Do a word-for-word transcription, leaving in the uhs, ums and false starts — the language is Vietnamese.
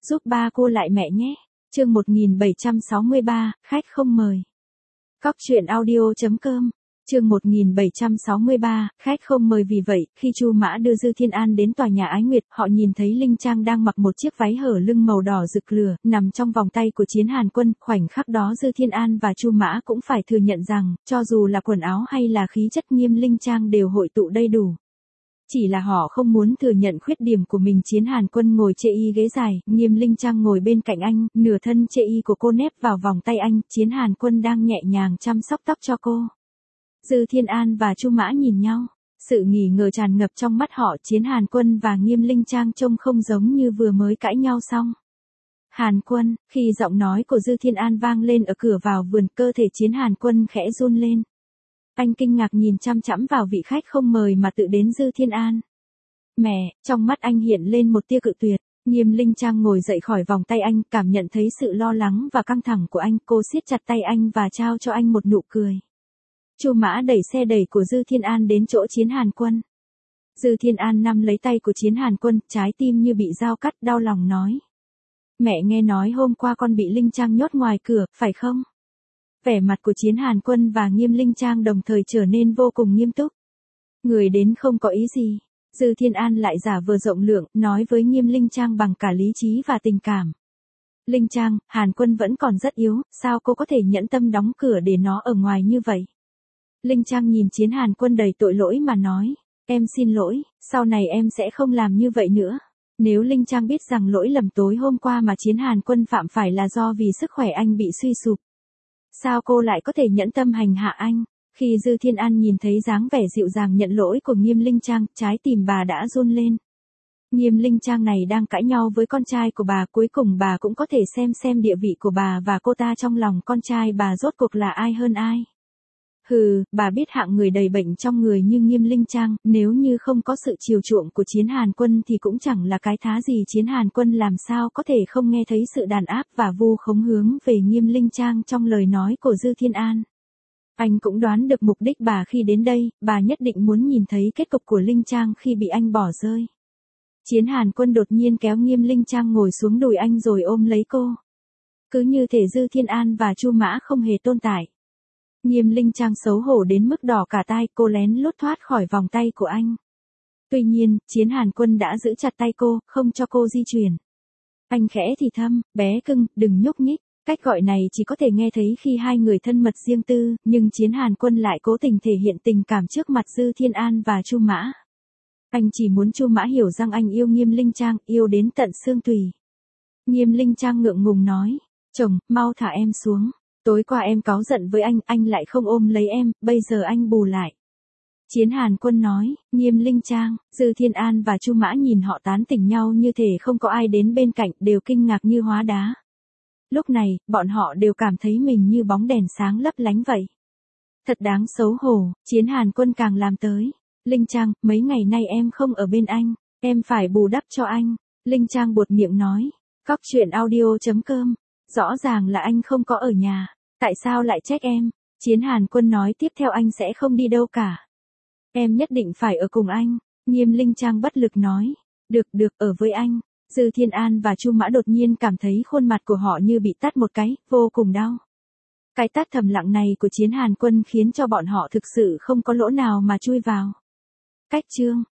giúp ba cô lại mẹ nhé. Chương một nghìn bảy trăm sáu mươi ba, khách không mời. Cóc truyện audio chấm com. Chương một nghìn bảy trăm sáu mươi ba, khách không mời. Vì vậy, khi Chu Mã đưa Dư Thiên An đến tòa nhà Ái Nguyệt, họ nhìn thấy Linh Trang đang mặc một chiếc váy hở lưng màu đỏ rực lửa, nằm trong vòng tay của Chiến Hàn Quân. Khoảnh khắc đó Dư Thiên An và Chu Mã cũng phải thừa nhận rằng, cho dù là quần áo hay là khí chất Nghiêm Linh Trang đều hội tụ đầy đủ. Chỉ là họ không muốn thừa nhận khuyết điểm của mình. Chiến Hàn Quân ngồi chê y ghế dài, Nghiêm Linh Trang ngồi bên cạnh anh, nửa thân chê y của cô nép vào vòng tay anh, Chiến Hàn Quân đang nhẹ nhàng chăm sóc tóc cho cô. Dư Thiên An và Chu Mã nhìn nhau, sự nghi ngờ tràn ngập trong mắt họ. Chiến Hàn Quân và Nghiêm Linh Trang trông không giống như vừa mới cãi nhau xong. Hàn Quân, khi giọng nói của Dư Thiên An vang lên ở cửa vào vườn, cơ thể Chiến Hàn Quân khẽ run lên. Anh kinh ngạc nhìn chăm chăm vào vị khách không mời mà tự đến Dư Thiên An. Mẹ, trong mắt anh hiện lên một tia cự tuyệt. Nghiêm Linh Trang ngồi dậy khỏi vòng tay anh, cảm nhận thấy sự lo lắng và căng thẳng của anh, cô siết chặt tay anh và trao cho anh một nụ cười. Chu Mã đẩy xe đẩy của Dư Thiên An đến chỗ Chiến Hàn Quân. Dư Thiên An nắm lấy tay của Chiến Hàn Quân, trái tim như bị dao cắt, đau lòng nói. Mẹ nghe nói hôm qua con bị Linh Trang nhốt ngoài cửa, phải không? Vẻ mặt của Chiến Hàn Quân và Nghiêm Linh Trang đồng thời trở nên vô cùng nghiêm túc. Người đến không có ý gì. Dư Thiên An lại giả vờ rộng lượng, nói với Nghiêm Linh Trang bằng cả lý trí và tình cảm. Linh Trang, Hàn Quân vẫn còn rất yếu, sao cô có thể nhẫn tâm đóng cửa để nó ở ngoài như vậy? Linh Trang nhìn Chiến Hàn Quân đầy tội lỗi mà nói. Em xin lỗi, sau này em sẽ không làm như vậy nữa. Nếu Linh Trang biết rằng lỗi lầm tối hôm qua mà Chiến Hàn Quân phạm phải là do vì sức khỏe anh bị suy sụp, sao cô lại có thể nhẫn tâm hành hạ anh? Khi Dư Thiên An nhìn thấy dáng vẻ dịu dàng nhận lỗi của Nghiêm Linh Trang, trái tim bà đã run lên. Nghiêm Linh Trang này đang cãi nhau với con trai của bà, cuối cùng bà cũng có thể xem xem địa vị của bà và cô ta trong lòng con trai bà rốt cuộc là ai hơn ai. Hừ, bà biết hạng người đầy bệnh trong người như Nghiêm Linh Trang, nếu như không có sự chiều chuộng của Chiến Hàn Quân thì cũng chẳng là cái thá gì. Chiến Hàn Quân làm sao có thể không nghe thấy sự đàn áp và vu khống hướng về Nghiêm Linh Trang trong lời nói của Dư Thiên An. Anh cũng đoán được mục đích bà khi đến đây, bà nhất định muốn nhìn thấy kết cục của Linh Trang khi bị anh bỏ rơi. Chiến Hàn Quân đột nhiên kéo Nghiêm Linh Trang ngồi xuống đùi anh rồi ôm lấy cô. Cứ như thể Dư Thiên An và Chu Mã không hề tồn tại. Nghiêm Linh Trang xấu hổ đến mức đỏ cả tai, cô lén lút thoát khỏi vòng tay của anh. Tuy nhiên, Chiến Hàn Quân đã giữ chặt tay cô, không cho cô di chuyển. Anh khẽ thì thầm, bé cưng, đừng nhúc nhích. Cách gọi này chỉ có thể nghe thấy khi hai người thân mật riêng tư, nhưng Chiến Hàn Quân lại cố tình thể hiện tình cảm trước mặt Dư Thiên An và Chu Mã. Anh chỉ muốn Chu Mã hiểu rằng anh yêu Nghiêm Linh Trang, yêu đến tận xương tủy. Nghiêm Linh Trang ngượng ngùng nói, chồng, mau thả em xuống. Tối qua em cáu giận với anh, anh lại không ôm lấy em, bây giờ anh bù lại. Chiến Hàn Quân nói. Nghiêm Linh Trang, Dư Thiên An và Chu Mã nhìn họ tán tỉnh nhau như thể không có ai đến bên cạnh, đều kinh ngạc như hóa đá. Lúc này, bọn họ đều cảm thấy mình như bóng đèn sáng lấp lánh vậy. Thật đáng xấu hổ. Chiến Hàn Quân càng làm tới. Linh Trang, mấy ngày nay em không ở bên anh, em phải bù đắp cho anh. Linh Trang buột miệng nói. Cóc truyện audio chấm com. Rõ ràng là anh không có ở nhà. Tại sao lại trách em? Chiến Hàn Quân nói tiếp theo, anh sẽ không đi đâu cả. Em nhất định phải ở cùng anh. Nghiêm Linh Trang bất lực nói. Được được, ở với anh. Dư Thiên An và Chu Mã đột nhiên cảm thấy khuôn mặt của họ như bị tát một cái, vô cùng đau. Cái tát thầm lặng này của Chiến Hàn Quân khiến cho bọn họ thực sự không có lỗ nào mà chui vào. Cách chương